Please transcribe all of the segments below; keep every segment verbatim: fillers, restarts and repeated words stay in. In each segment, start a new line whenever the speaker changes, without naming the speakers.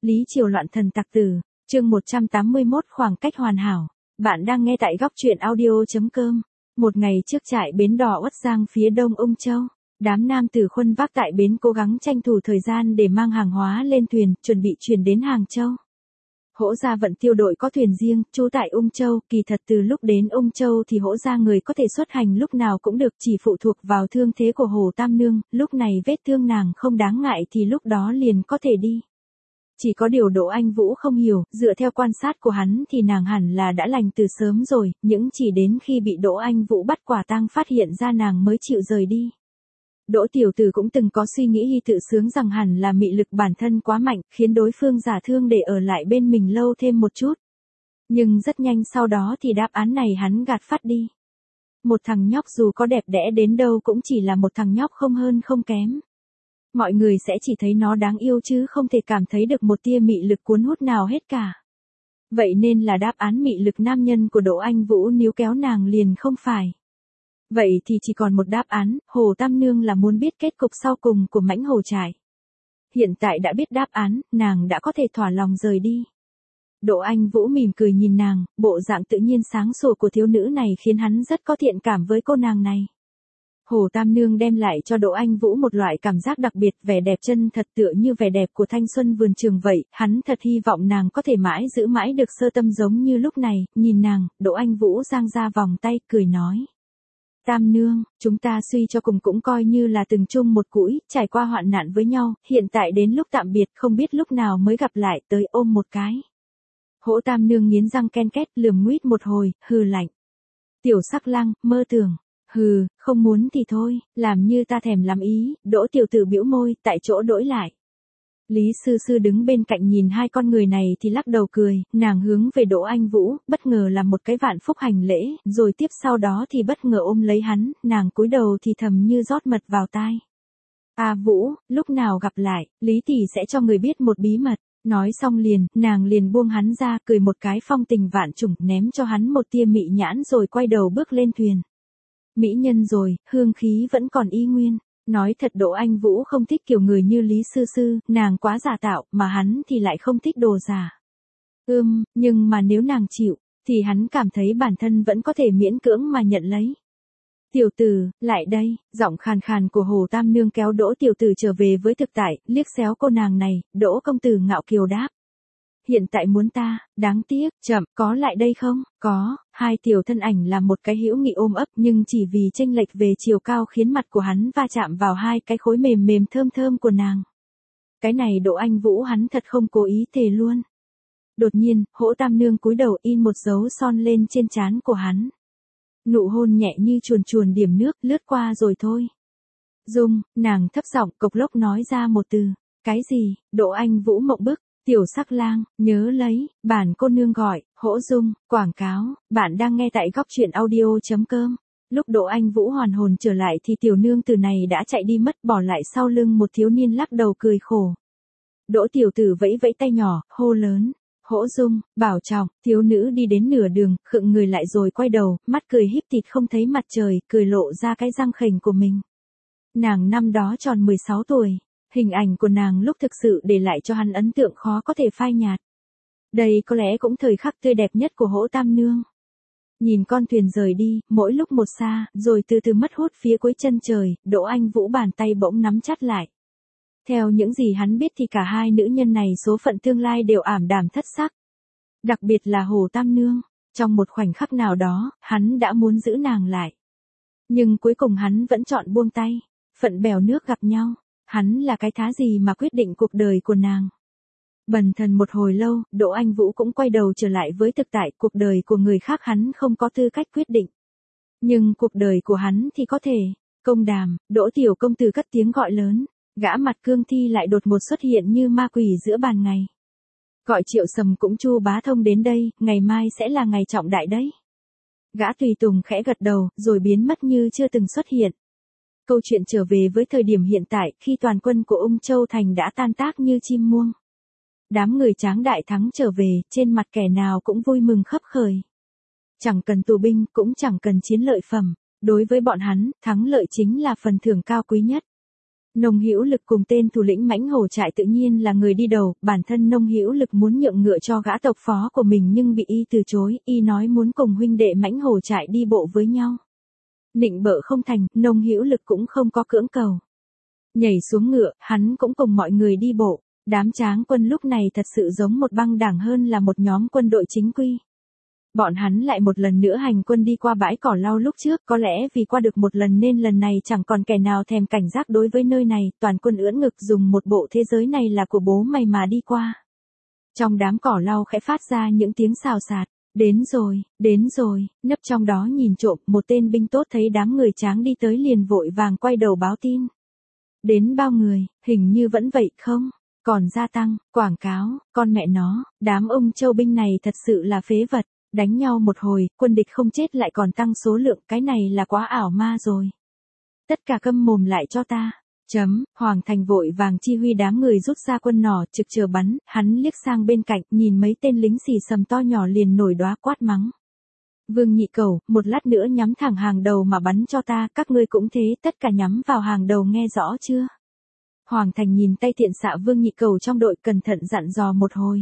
Lý Triều loạn thần tặc tử, chương một trăm tám mươi mốt khoảng cách hoàn hảo. Bạn đang nghe tại góc truyện audio.com. Một ngày trước trại bến đò Uất Giang phía đông Ung Châu, đám nam tử khuân vác tại bến cố gắng tranh thủ thời gian để mang hàng hóa lên thuyền, chuẩn bị chuyển đến Hàng Châu. Hỗ Gia Vận Tiêu đội có thuyền riêng, trú tại Ung Châu, kỳ thật từ lúc đến Ung Châu thì Hỗ Gia người có thể xuất hành lúc nào cũng được, chỉ phụ thuộc vào thương thế của Hồ Tam Nương, lúc này vết thương nàng không đáng ngại thì lúc đó liền có thể đi. Chỉ có điều Đỗ Anh Vũ không hiểu, dựa theo quan sát của hắn thì nàng hẳn là đã lành từ sớm rồi, những chỉ đến khi bị Đỗ Anh Vũ bắt quả tang phát hiện ra nàng mới chịu rời đi. Đỗ tiểu tử cũng từng có suy nghĩ hy tự sướng rằng hẳn là mị lực bản thân quá mạnh, khiến đối phương giả thương để ở lại bên mình lâu thêm một chút. Nhưng rất nhanh sau đó thì đáp án này hắn gạt phát đi. Một thằng nhóc dù có đẹp đẽ đến đâu cũng chỉ là một thằng nhóc không hơn không kém. Mọi người sẽ chỉ thấy nó đáng yêu chứ không thể cảm thấy được một tia mị lực cuốn hút nào hết cả. Vậy nên là đáp án mị lực nam nhân của Đỗ Anh Vũ níu kéo nàng liền không phải. Vậy thì chỉ còn một đáp án, Hồ Tam Nương là muốn biết kết cục sau cùng của mãnh hổ trại. Hiện tại đã biết đáp án, nàng đã có thể thỏa lòng rời đi. Đỗ Anh Vũ mỉm cười nhìn nàng, bộ dạng tự nhiên sáng sủa của thiếu nữ này khiến hắn rất có thiện cảm với cô nàng này. Hồ Tam Nương đem lại cho Đỗ Anh Vũ một loại cảm giác đặc biệt, vẻ đẹp chân thật tựa như vẻ đẹp của thanh xuân vườn trường vậy, hắn thật hy vọng nàng có thể mãi giữ mãi được sơ tâm giống như lúc này, nhìn nàng, Đỗ Anh Vũ giang ra vòng tay, cười nói. Tam Nương, chúng ta suy cho cùng cũng coi như là từng chung một cũi, trải qua hoạn nạn với nhau, hiện tại đến lúc tạm biệt không biết lúc nào mới gặp lại, tới ôm một cái. Hỗ Tam Nương nghiến răng ken két, lườm nguýt một hồi, hừ lạnh. Tiểu Sắc Lang, mơ tưởng. Hừ, không muốn thì thôi, làm như ta thèm lắm ý, Đỗ tiểu tử bĩu môi, tại chỗ đổi lại. Lý Sư Sư đứng bên cạnh nhìn hai con người này thì lắc đầu cười, nàng hướng về Đỗ Anh Vũ, bất ngờ làm một cái vạn phúc hành lễ, rồi tiếp sau đó thì bất ngờ ôm lấy hắn, nàng cúi đầu thì thầm như rót mật vào tai. À Vũ, lúc nào gặp lại, Lý tỷ sẽ cho người biết một bí mật. Nói xong liền, nàng liền buông hắn ra, cười một cái phong tình vạn trùng, ném cho hắn một tia mị nhãn rồi quay đầu bước lên thuyền. Mỹ nhân rồi, hương khí vẫn còn y nguyên. Nói thật Đỗ Anh Vũ không thích kiểu người như Lý Sư Sư, nàng quá giả tạo, mà hắn thì lại không thích đồ giả. Ưm, nhưng mà nếu nàng chịu, thì hắn cảm thấy bản thân vẫn có thể miễn cưỡng mà nhận lấy. Tiểu tử, lại đây, giọng khàn khàn của Hồ Tam Nương kéo Đỗ tiểu tử trở về với thực tại, liếc xéo cô nàng này, Đỗ công tử ngạo kiều đáp. Hiện tại muốn ta, đáng tiếc, chậm, có lại đây không? Có, hai tiểu thân ảnh làm một cái hữu nghị ôm ấp nhưng chỉ vì chênh lệch về chiều cao khiến mặt của hắn va chạm vào hai cái khối mềm mềm thơm thơm của nàng. Cái này Đỗ Anh Vũ hắn thật không cố ý thề luôn. Đột nhiên, Hỗ Tam Nương cúi đầu in một dấu son lên trên trán của hắn. Nụ hôn nhẹ như chuồn chuồn điểm nước lướt qua rồi thôi. Dung, nàng thấp giọng cộc lốc nói ra một từ. Cái gì? Đỗ Anh Vũ mộng bức. Tiểu Sắc Lang, nhớ lấy, bản cô nương gọi, Hỗ Dung, quảng cáo, bạn đang nghe tại góc truyện audio.com. Lúc Đỗ Anh Vũ hoàn hồn trở lại thì tiểu nương tử này đã chạy đi mất, bỏ lại sau lưng một thiếu niên lắc đầu cười khổ. Đỗ tiểu tử vẫy vẫy tay nhỏ, hô lớn. Hỗ Dung, bảo trọng, thiếu nữ đi đến nửa đường, khựng người lại rồi quay đầu, mắt cười híp thịt không thấy mặt trời, cười lộ ra cái răng khểnh của mình. Nàng năm đó tròn mười sáu tuổi. Hình ảnh của nàng lúc thực sự để lại cho hắn ấn tượng khó có thể phai nhạt. Đây có lẽ cũng thời khắc tươi đẹp nhất của Hỗ Tam Nương. Nhìn con thuyền rời đi, mỗi lúc một xa, rồi từ từ mất hút phía cuối chân trời, Đỗ Anh Vũ bàn tay bỗng nắm chặt lại. Theo những gì hắn biết thì cả hai nữ nhân này số phận tương lai đều ảm đạm thất sắc. Đặc biệt là Hồ Tam Nương, trong một khoảnh khắc nào đó, hắn đã muốn giữ nàng lại. Nhưng cuối cùng hắn vẫn chọn buông tay, phận bèo nước gặp nhau. Hắn là cái thá gì mà quyết định cuộc đời của nàng. Bần thần một hồi lâu, Đỗ Anh Vũ cũng quay đầu trở lại với thực tại, cuộc đời của người khác hắn không có tư cách quyết định. Nhưng cuộc đời của hắn thì có thể. Công đàm, Đỗ tiểu công tử cất tiếng gọi lớn, gã mặt cương thi lại đột ngột xuất hiện như ma quỷ giữa ban ngày. Gọi Triệu Sầm cũng Chu Bá Thông đến đây, ngày mai sẽ là ngày trọng đại đấy. Gã tùy tùng khẽ gật đầu, rồi biến mất như chưa từng xuất hiện. Câu chuyện trở về với thời điểm hiện tại, khi toàn quân của Ung Châu Thành đã tan tác như chim muông. Đám người Tráng đại thắng trở về, trên mặt kẻ nào cũng vui mừng khấp khởi. Chẳng cần tù binh, cũng chẳng cần chiến lợi phẩm, đối với bọn hắn, thắng lợi chính là phần thưởng cao quý nhất. Nông Hữu Lực cùng tên thủ lĩnh mãnh hổ trại tự nhiên là người đi đầu, bản thân Nông Hữu Lực muốn nhượng ngựa cho gã tộc phó của mình nhưng bị y từ chối, y nói muốn cùng huynh đệ mãnh hổ trại đi bộ với nhau. Nịnh bợ không thành, Nông Hữu Lực cũng không có cưỡng cầu. Nhảy xuống ngựa, hắn cũng cùng mọi người đi bộ. Đám tráng quân lúc này thật sự giống một băng đảng hơn là một nhóm quân đội chính quy. Bọn hắn lại một lần nữa hành quân đi qua bãi cỏ lau lúc trước, có lẽ vì qua được một lần nên lần này chẳng còn kẻ nào thèm cảnh giác đối với nơi này, toàn quân ưỡn ngực dùng một bộ thế giới này là của bố mày mà đi qua. Trong đám cỏ lau khẽ phát ra những tiếng xào xạc. Đến rồi, đến rồi, nấp trong đó nhìn trộm, một tên binh tốt thấy đám người tráng đi tới liền vội vàng quay đầu báo tin. Đến bao người, hình như vẫn vậy không? Còn gia tăng, quảng cáo, con mẹ nó, đám ông châu binh này thật sự là phế vật, đánh nhau một hồi, quân địch không chết lại còn tăng số lượng, cái này là quá ảo ma rồi. Tất cả câm mồm lại cho ta. Chấm, Hoàng Thành vội vàng chi huy đám người rút ra quân nỏ trực chờ bắn, hắn liếc sang bên cạnh, nhìn mấy tên lính xì sầm to nhỏ liền nổi đóa quát mắng. Vương Nhị Cẩu, một lát nữa nhắm thẳng hàng đầu mà bắn cho ta, các ngươi cũng thế, tất cả nhắm vào hàng đầu nghe rõ chưa? Hoàng Thành nhìn tay thiện xạ Vương Nhị Cẩu trong đội cẩn thận dặn dò một hồi.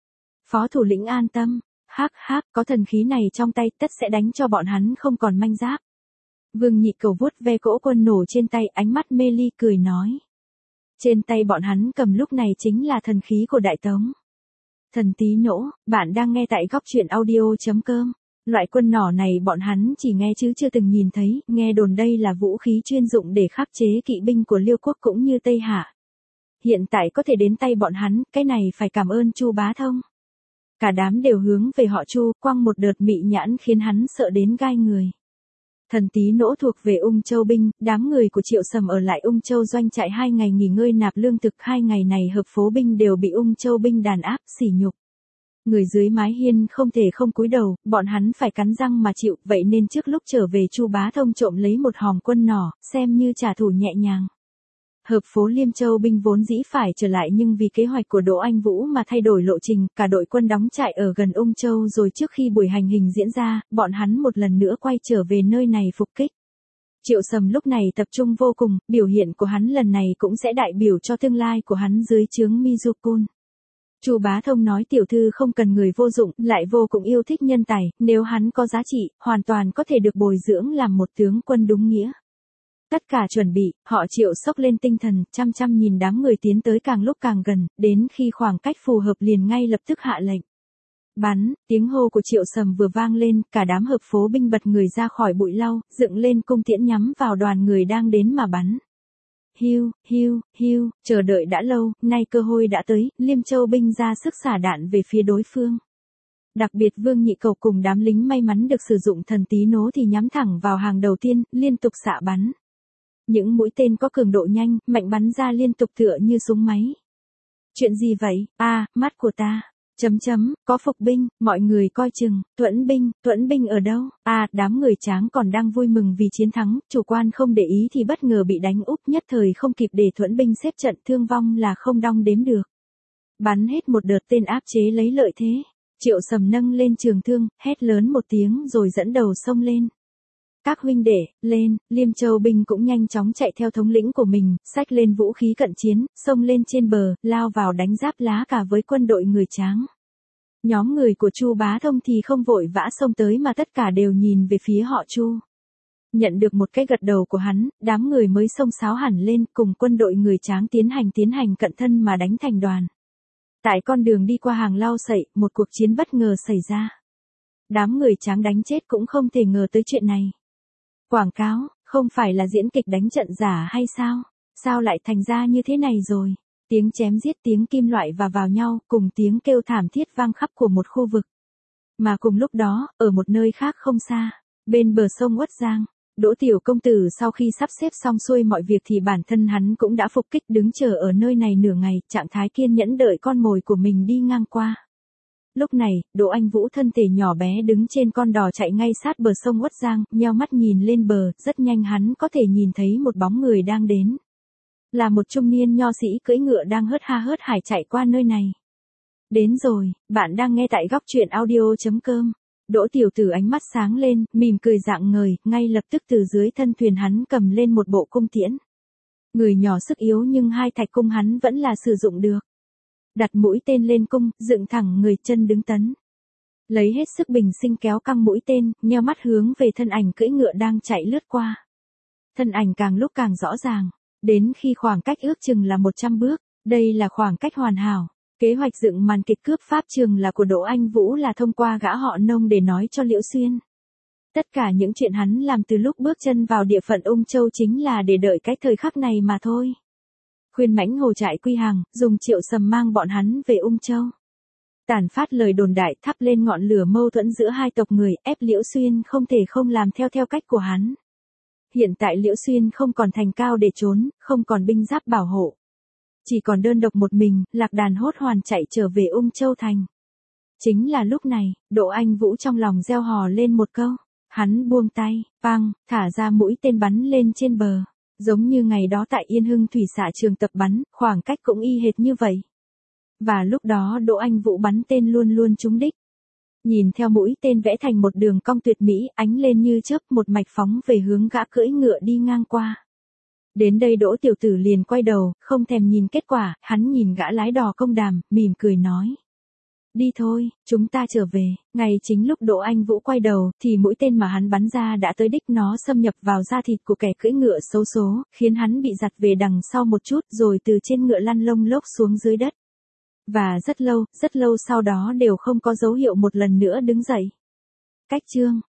Phó thủ lĩnh an tâm, hắc hắc, có thần khí này trong tay tất sẽ đánh cho bọn hắn không còn manh giáp. Vương Nhị Cẩu vuốt ve cỗ quân nổ trên tay, ánh mắt mê ly cười nói. Trên tay bọn hắn cầm lúc này chính là thần khí của Đại Tống. Thần tí nỗ, bạn đang nghe tại góc truyện audio.com. Loại quân nỏ này bọn hắn chỉ nghe chứ chưa từng nhìn thấy, nghe đồn đây là vũ khí chuyên dụng để khắc chế kỵ binh của Liêu quốc cũng như Tây Hạ. Hiện tại có thể đến tay bọn hắn, cái này phải cảm ơn Chu Bá Thông. Cả đám đều hướng về họ Chu, quăng một đợt mị nhãn khiến hắn sợ đến gai người. Thần tí nỗ thuộc về Ung Châu binh, đám người của Triệu Sầm ở lại Ung Châu doanh trại hai ngày nghỉ ngơi nạp lương thực, hai ngày này hợp phố binh đều bị Ung Châu binh đàn áp, sỉ nhục. Người dưới mái hiên không thể không cúi đầu, bọn hắn phải cắn răng mà chịu, vậy nên trước lúc trở về Chu Bá Thông trộm lấy một hòm quân nỏ, xem như trả thù nhẹ nhàng. Hợp phố Liêm Châu binh vốn dĩ phải trở lại nhưng vì kế hoạch của Đỗ Anh Vũ mà thay đổi lộ trình, cả đội quân đóng trại ở gần Ung Châu rồi trước khi buổi hành hình diễn ra, bọn hắn một lần nữa quay trở về nơi này phục kích. Triệu Sầm lúc này tập trung vô cùng, biểu hiện của hắn lần này cũng sẽ đại biểu cho tương lai của hắn dưới trướng Mizukun. Chu Bá Thông nói tiểu thư không cần người vô dụng, lại vô cùng yêu thích nhân tài, nếu hắn có giá trị, hoàn toàn có thể được bồi dưỡng làm một tướng quân đúng nghĩa. Tất cả chuẩn bị, họ Triệu sốc lên tinh thần, chăm chăm nhìn đám người tiến tới càng lúc càng gần, đến khi khoảng cách phù hợp liền ngay lập tức hạ lệnh. Bắn, tiếng hô của Triệu Sầm vừa vang lên, cả đám hợp phố binh bật người ra khỏi bụi lau, dựng lên cung tiễn nhắm vào đoàn người đang đến mà bắn. Hiu, hiu, hiu, chờ đợi đã lâu, nay cơ hội đã tới, Liêm Châu binh ra sức xả đạn về phía đối phương. Đặc biệt Vương Nhị Cẩu cùng đám lính may mắn được sử dụng thần tí nỗ thì nhắm thẳng vào hàng đầu tiên, liên tục xạ bắn. Những mũi tên có cường độ nhanh, mạnh bắn ra liên tục tựa như súng máy. Chuyện gì vậy? A, à, mắt của ta. Chấm chấm, có phục binh, mọi người coi chừng, Tuẫn binh, Tuẫn binh ở đâu? À, đám người tráng còn đang vui mừng vì chiến thắng, chủ quan không để ý thì bất ngờ bị đánh úp, nhất thời không kịp để Tuẫn binh xếp trận, thương vong là không đong đếm được. Bắn hết một đợt tên áp chế lấy lợi thế. Triệu Sầm nâng lên trường thương, hét lớn một tiếng rồi dẫn đầu xông lên. Các huynh đệ, lên, Liêm Châu binh cũng nhanh chóng chạy theo thống lĩnh của mình, xách lên vũ khí cận chiến, xông lên trên bờ, lao vào đánh giáp lá cả với quân đội người Tráng. Nhóm người của Chu Bá Thông thì không vội vã xông tới mà tất cả đều nhìn về phía họ Chu. Nhận được một cái gật đầu của hắn, đám người mới xông xáo hẳn lên cùng quân đội người Tráng tiến hành tiến hành cận thân mà đánh thành đoàn. Tại con đường đi qua hàng lau sậy, một cuộc chiến bất ngờ xảy ra. Đám người Tráng đánh chết cũng không thể ngờ tới chuyện này. Quảng cáo, không phải là diễn kịch đánh trận giả hay sao? Sao lại thành ra như thế này rồi? Tiếng chém giết, tiếng kim loại và vào nhau, cùng tiếng kêu thảm thiết vang khắp của một khu vực. Mà cùng lúc đó, ở một nơi khác không xa, bên bờ sông Uất Giang, Đỗ Tiểu Công Tử sau khi sắp xếp xong xuôi mọi việc thì bản thân hắn cũng đã phục kích đứng chờ ở nơi này nửa ngày, trạng thái kiên nhẫn đợi con mồi của mình đi ngang qua. Lúc này, Đỗ Anh Vũ thân thể nhỏ bé đứng trên con đò chạy ngay sát bờ sông Uất Giang, nheo mắt nhìn lên bờ, rất nhanh hắn có thể nhìn thấy một bóng người đang đến. Là một trung niên nho sĩ cưỡi ngựa đang hớt ha hớt hải chạy qua nơi này. Đến rồi, bạn đang nghe tại góc truyện audio.com. Đỗ Tiểu Tử ánh mắt sáng lên, mỉm cười rạng ngời, ngay lập tức từ dưới thân thuyền hắn cầm lên một bộ cung tiễn. Người nhỏ sức yếu nhưng hai thạch cung hắn vẫn là sử dụng được. Đặt mũi tên lên cung, dựng thẳng người chân đứng tấn. Lấy hết sức bình sinh kéo căng mũi tên, nheo mắt hướng về thân ảnh cưỡi ngựa đang chạy lướt qua. Thân ảnh càng lúc càng rõ ràng, đến khi khoảng cách ước chừng là một trăm bước, đây là khoảng cách hoàn hảo. Kế hoạch dựng màn kịch cướp pháp trường là của Đỗ Anh Vũ là thông qua gã họ Nông để nói cho Liễu Xuyên. Tất cả những chuyện hắn làm từ lúc bước chân vào địa phận Ung Châu chính là để đợi cái thời khắc này mà thôi. Khuyên mãnh hồ trại quy hàng, dùng Triệu Sầm mang bọn hắn về Ung Châu. Tản phát lời đồn đại thắp lên ngọn lửa mâu thuẫn giữa hai tộc người, ép Liễu Xuyên không thể không làm theo theo cách của hắn. Hiện tại Liễu Xuyên không còn thành cao để trốn, không còn binh giáp bảo hộ. Chỉ còn đơn độc một mình, lạc đàn hốt hoàn chạy trở về Ung Châu thành. Chính là lúc này, Đỗ Anh Vũ trong lòng reo hò lên một câu. Hắn buông tay, băng, thả ra mũi tên bắn lên trên bờ. Giống như ngày đó tại Yên Hưng thủy xạ trường tập bắn, khoảng cách cũng y hệt như vậy. Và lúc đó Đỗ Anh Vũ bắn tên luôn luôn trúng đích. Nhìn theo mũi tên vẽ thành một đường cong tuyệt mỹ, ánh lên như chớp, một mạch phóng về hướng gã cưỡi ngựa đi ngang qua. Đến đây Đỗ tiểu tử liền quay đầu, không thèm nhìn kết quả, hắn nhìn gã lái đò công đàm, mỉm cười nói. Đi thôi, chúng ta trở về. Ngay chính lúc Đỗ Anh Vũ quay đầu, thì mũi tên mà hắn bắn ra đã tới đích, nó xâm nhập vào da thịt của kẻ cưỡi ngựa xấu số, khiến hắn bị giật về đằng sau một chút rồi từ trên ngựa lăn lông lốc xuống dưới đất. Và rất lâu, rất lâu sau đó đều không có dấu hiệu một lần nữa đứng dậy. Cách chương